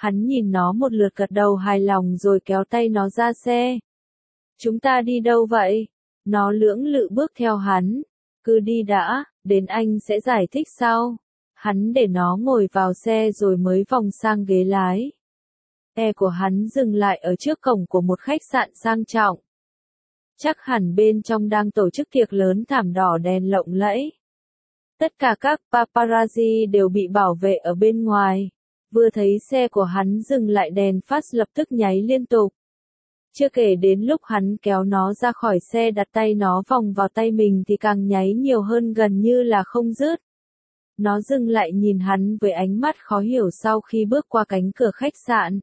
Hắn nhìn nó một lượt gật đầu hài lòng rồi kéo tay nó ra xe. Chúng ta đi đâu vậy? Nó lưỡng lự bước theo hắn. Cứ đi đã, đến anh sẽ giải thích sau. Hắn để nó ngồi vào xe rồi mới vòng sang ghế lái. Xe của hắn dừng lại ở trước cổng của một khách sạn sang trọng. Chắc hẳn bên trong đang tổ chức tiệc lớn, thảm đỏ đèn lộng lẫy. Tất cả các paparazzi đều bị bảo vệ ở bên ngoài. Vừa thấy xe của hắn dừng lại, đèn flash lập tức nháy liên tục. Chưa kể đến lúc hắn kéo nó ra khỏi xe, đặt tay nó vòng vào tay mình thì càng nháy nhiều hơn, gần như là không dứt. Nó dừng lại nhìn hắn với ánh mắt khó hiểu sau khi bước qua cánh cửa khách sạn.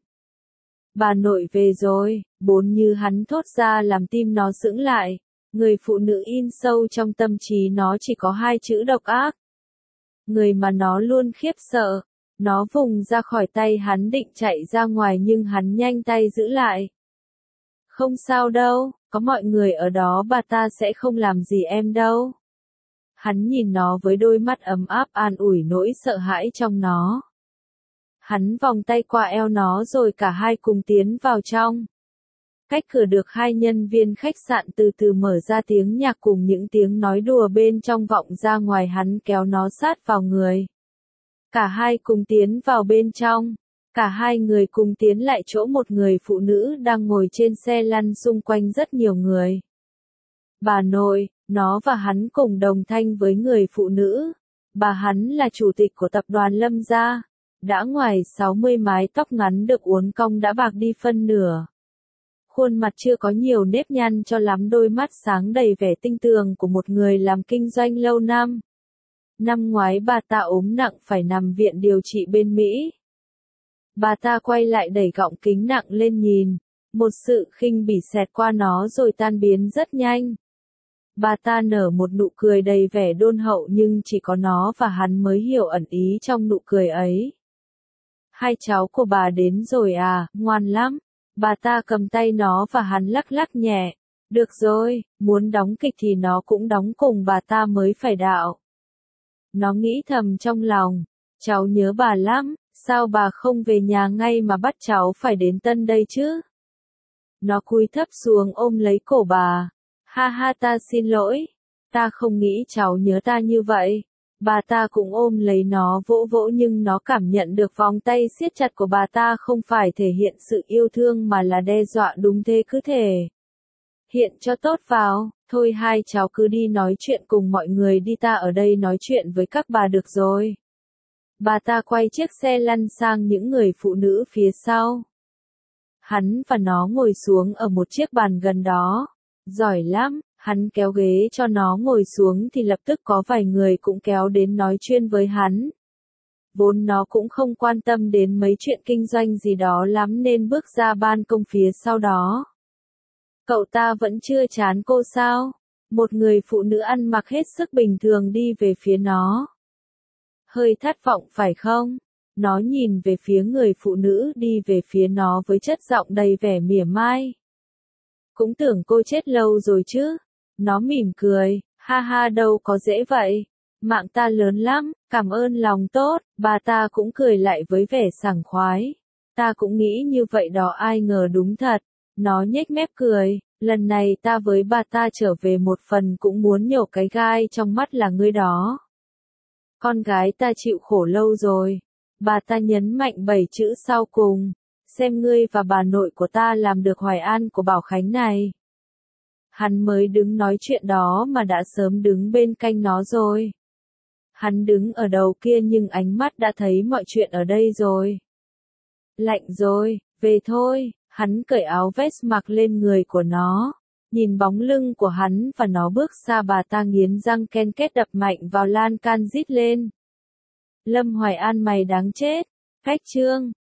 Bà nội về rồi, bốn như hắn thốt ra làm tim nó sững lại. Người phụ nữ in sâu trong tâm trí nó chỉ có hai chữ độc ác. Người mà nó luôn khiếp sợ. Nó vùng ra khỏi tay hắn định chạy ra ngoài nhưng hắn nhanh tay giữ lại. Không sao đâu, có mọi người ở đó, bà ta sẽ không làm gì em đâu. Hắn nhìn nó với đôi mắt ấm áp an ủi nỗi sợ hãi trong nó. Hắn vòng tay qua eo nó rồi cả hai cùng tiến vào trong. Cách cửa được hai nhân viên khách sạn từ từ mở ra, tiếng nhạc cùng những tiếng nói đùa bên trong vọng ra ngoài. Hắn kéo nó sát vào người. Cả hai cùng tiến vào bên trong. Cả hai người cùng tiến lại chỗ một người phụ nữ đang ngồi trên xe lăn, xung quanh rất nhiều người. Bà nội, nó và hắn cùng đồng thanh với người phụ nữ. Bà hắn là chủ tịch của tập đoàn Lâm gia. Đã ngoài 60, mái tóc ngắn được uốn cong đã bạc đi phân nửa. Khuôn mặt chưa có nhiều nếp nhăn cho lắm, đôi mắt sáng đầy vẻ tinh tường của một người làm kinh doanh lâu năm. Năm ngoái bà ta ốm nặng phải nằm viện điều trị bên Mỹ. Bà ta quay lại đẩy gọng kính nặng lên nhìn. Một sự khinh bỉ xẹt qua nó rồi tan biến rất nhanh. Bà ta nở một nụ cười đầy vẻ đôn hậu nhưng chỉ có nó và hắn mới hiểu ẩn ý trong nụ cười ấy. Hai cháu của bà đến rồi à, ngoan lắm. Bà ta cầm tay nó và hắn lắc lắc nhẹ. Được rồi, muốn đóng kịch thì nó cũng đóng cùng bà ta mới phải đạo. Nó nghĩ thầm trong lòng. Cháu nhớ bà lắm, sao bà không về nhà ngay mà bắt cháu phải đến Tân đây chứ? Nó cúi thấp xuống ôm lấy cổ bà. Ha ha, ta xin lỗi. Ta không nghĩ cháu nhớ ta như vậy. Bà ta cũng ôm lấy nó vỗ vỗ nhưng nó cảm nhận được vòng tay siết chặt của bà ta không phải thể hiện sự yêu thương mà là đe dọa. Đúng thế, cứ thể hiện cho tốt vào. Thôi hai cháu cứ đi nói chuyện cùng mọi người đi, ta ở đây nói chuyện với các bà được rồi. Bà ta quay chiếc xe lăn sang những người phụ nữ phía sau. Hắn và nó ngồi xuống ở một chiếc bàn gần đó. Giỏi lắm, hắn kéo ghế cho nó ngồi xuống thì lập tức có vài người cũng kéo đến nói chuyện với hắn. Vốn nó cũng không quan tâm đến mấy chuyện kinh doanh gì đó lắm nên bước ra ban công phía sau đó. Cậu ta vẫn chưa chán cô sao? Một người phụ nữ ăn mặc hết sức bình thường đi về phía nó. Hơi thất vọng phải không? Nó nhìn về phía người phụ nữ đi về phía nó với chất giọng đầy vẻ mỉa mai. Cũng tưởng cô chết lâu rồi chứ. Nó mỉm cười, ha ha, đâu có dễ vậy. Mạng ta lớn lắm, cảm ơn lòng tốt. Bà ta cũng cười lại với vẻ sảng khoái. Ta cũng nghĩ như vậy đó, ai ngờ đúng thật. Nó nhếch mép cười, lần này ta với bà ta trở về một phần cũng muốn nhổ cái gai trong mắt là ngươi đó. Con gái ta chịu khổ lâu rồi. Bà ta nhấn mạnh 7 chữ sau cùng. Xem ngươi và bà nội của ta làm được hoài an của Bảo Khánh này. Hắn mới đứng nói chuyện đó mà đã sớm đứng bên cạnh nó rồi. Hắn đứng ở đầu kia nhưng ánh mắt đã thấy mọi chuyện ở đây rồi. Lạnh rồi, về thôi. Hắn cởi áo vest mặc lên người của nó. Nhìn bóng lưng của hắn và nó bước xa, bà ta nghiến răng ken két đập mạnh vào lan can rít lên. Lâm Hoài An, mày đáng chết. Cách chương